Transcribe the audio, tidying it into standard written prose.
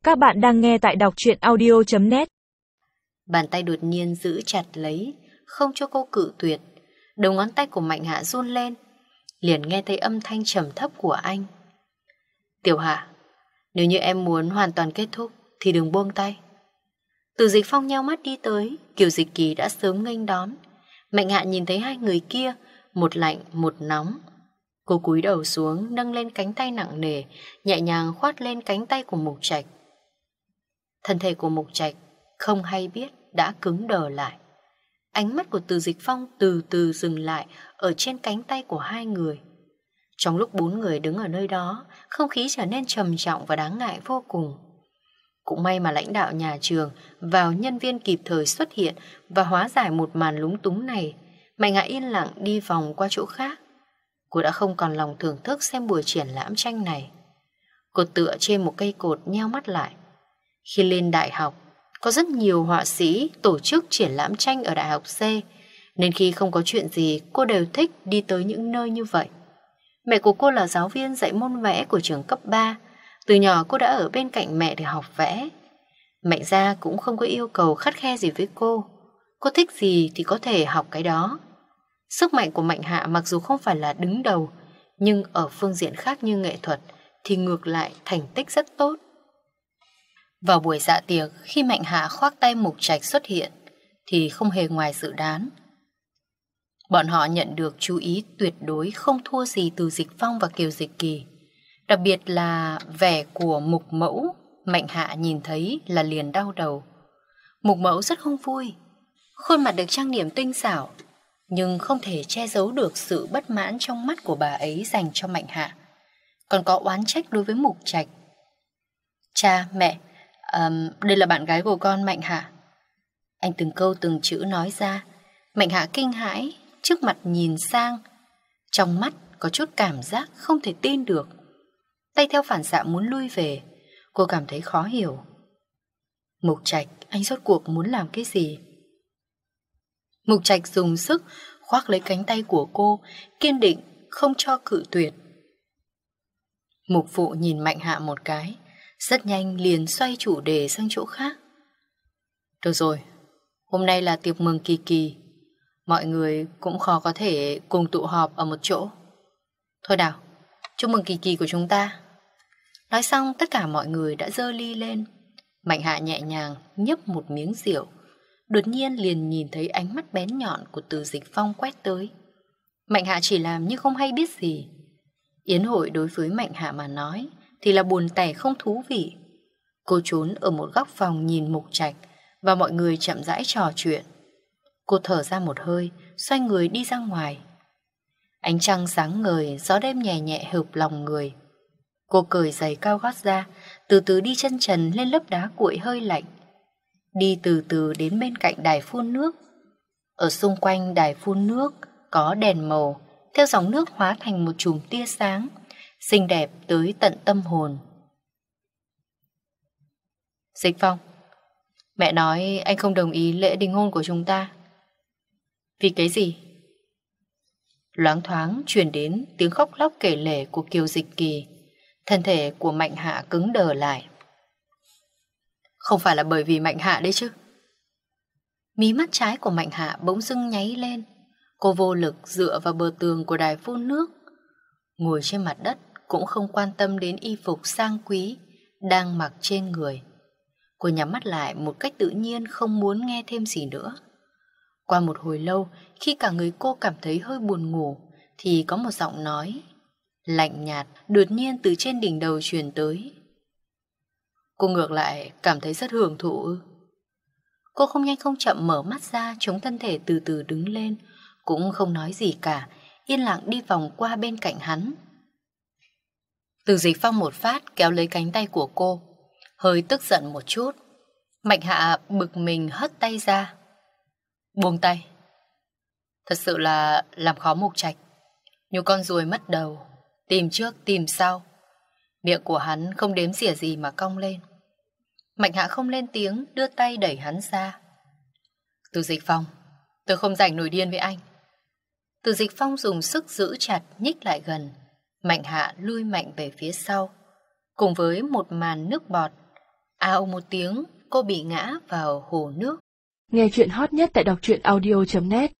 Các bạn đang nghe tại đọc truyện audio.net. Bàn tay đột nhiên giữ chặt lấy, không cho cô cự tuyệt. Đầu ngón tay của Mạnh Hạ run lên, liền nghe thấy âm thanh trầm thấp của anh. Tiểu Hạ, nếu như em muốn hoàn toàn kết thúc thì đừng buông tay. Từ Dịch Phong nheo mắt đi tới, Kiều Dịch Kỳ đã sớm nghênh đón. Mạnh Hạ nhìn thấy hai người kia, một lạnh một nóng. Cô cúi đầu xuống, nâng lên cánh tay nặng nề, nhẹ nhàng khoát lên cánh tay của Mục Trạch. Thân thể của Mục Trạch không hay biết đã cứng đờ lại. Ánh mắt của Từ Dịch Phong từ từ dừng lại ở trên cánh tay của hai người. Trong lúc bốn người đứng ở nơi đó, không khí trở nên trầm trọng và đáng ngại vô cùng. Cũng may mà lãnh đạo nhà trường vào nhân viên kịp thời xuất hiện và hóa giải một màn lúng túng này. Mạnh Hạ yên lặng đi vòng qua chỗ khác. Cô đã không còn lòng thưởng thức xem buổi triển lãm tranh này. Cô tựa trên một cây cột nheo mắt lại. Khi lên đại học, có rất nhiều họa sĩ tổ chức triển lãm tranh ở đại học C, nên khi không có chuyện gì, cô đều thích đi tới những nơi như vậy. Mẹ của cô là giáo viên dạy môn vẽ của trường cấp 3. Từ nhỏ cô đã ở bên cạnh mẹ để học vẽ. Mạnh gia cũng không có yêu cầu khắt khe gì với cô. Cô thích gì thì có thể học cái đó. Sức mạnh của Mạnh Hạ mặc dù không phải là đứng đầu, nhưng ở phương diện khác như nghệ thuật thì ngược lại thành tích rất tốt. Vào buổi dạ tiệc, khi Mạnh Hạ khoác tay Mục Trạch xuất hiện thì không hề ngoài dự đoán. Bọn họ nhận được chú ý tuyệt đối không thua gì từ Dịch Phong và Kiều Dịch Kỳ. Đặc biệt là vẻ của Mục Mẫu, Mạnh Hạ nhìn thấy là liền đau đầu. Mục Mẫu rất không vui, khuôn mặt được trang điểm tinh xảo, nhưng không thể che giấu được sự bất mãn trong mắt của bà ấy dành cho Mạnh Hạ. Còn có oán trách đối với Mục Trạch. Cha, mẹ, đây là bạn gái của con Mạnh Hạ. Anh từng câu từng chữ nói ra. Mạnh Hạ kinh hãi, trước mặt nhìn sang. Trong mắt có chút cảm giác không thể tin được. Tay theo phản xạ muốn lui về. Cô cảm thấy khó hiểu. Mục Trạch, anh rốt cuộc muốn làm cái gì? Mục Trạch dùng sức khoác lấy cánh tay của cô, kiên định không cho cự tuyệt. Mục Phụ nhìn Mạnh Hạ một cái, rất nhanh liền xoay chủ đề sang chỗ khác. Được rồi, hôm nay là tiệc mừng Kỳ Kỳ, mọi người cũng khó có thể cùng tụ họp ở một chỗ. Thôi nào, chúc mừng Kỳ Kỳ của chúng ta. Nói xong tất cả mọi người đã giơ ly lên. Mạnh Hạ nhẹ nhàng nhấp một miếng rượu, đột nhiên liền nhìn thấy ánh mắt bén nhọn của Từ Dịch Phong quét tới. Mạnh Hạ chỉ làm như không hay biết gì. Yến hội đối với Mạnh Hạ mà nói thì là buồn tẻ không thú vị. Cô trốn ở một góc phòng nhìn Mục Trạch và mọi người chậm rãi trò chuyện. Cô thở ra một hơi, xoay người đi ra ngoài. Ánh trăng sáng ngời, gió đêm nhẹ nhẹ hợp lòng người. Cô cởi giày cao gót ra, từ từ đi chân trần lên lớp đá cuội hơi lạnh. Đi từ từ đến bên cạnh đài phun nước. Ở xung quanh đài phun nước có đèn màu, theo dòng nước hóa thành một chùm tia sáng, xinh đẹp tới tận tâm hồn. Dịch Phong, mẹ nói anh không đồng ý lễ đính hôn của chúng ta. Vì cái gì? Loáng thoáng truyền đến tiếng khóc lóc kể lể của Kiều Dịch Kỳ. Thân thể của Mạnh Hạ cứng đờ lại. Không phải là bởi vì Mạnh Hạ đấy chứ? Mí mắt trái của Mạnh Hạ bỗng dưng nháy lên. Cô vô lực dựa vào bờ tường của đài phun nước, ngồi trên mặt đất, cũng không quan tâm đến y phục sang quý đang mặc trên người. Cô nhắm mắt lại một cách tự nhiên, không muốn nghe thêm gì nữa. Qua một hồi lâu, khi cả người cô cảm thấy hơi buồn ngủ, thì có một giọng nói lạnh nhạt đột nhiên từ trên đỉnh đầu truyền tới. Cô ngược lại cảm thấy rất hưởng thụ. Cô không nhanh không chậm mở mắt ra, chống thân thể từ từ đứng lên, cũng không nói gì cả, yên lặng đi vòng qua bên cạnh hắn. Từ Dịch Phong một phát kéo lấy cánh tay của cô, hơi tức giận một chút. Mạnh Hạ bực mình hất tay ra. Buông tay. Thật sự là làm khó Mục Trạch, như con ruồi mất đầu, tìm trước tìm sau. Miệng của hắn không đếm xỉa gì mà cong lên. Mạnh Hạ không lên tiếng, đưa tay đẩy hắn ra. Từ Dịch Phong, tôi không rảnh nổi điên với anh. Từ Dịch Phong dùng sức giữ chặt, nhích lại gần. Mạnh Hạ lui mạnh về phía sau, cùng với một màn nước bọt. Ào một tiếng, cô bị ngã vào hồ nước. Nghe chuyện hot nhất tại đọc truyện audio.net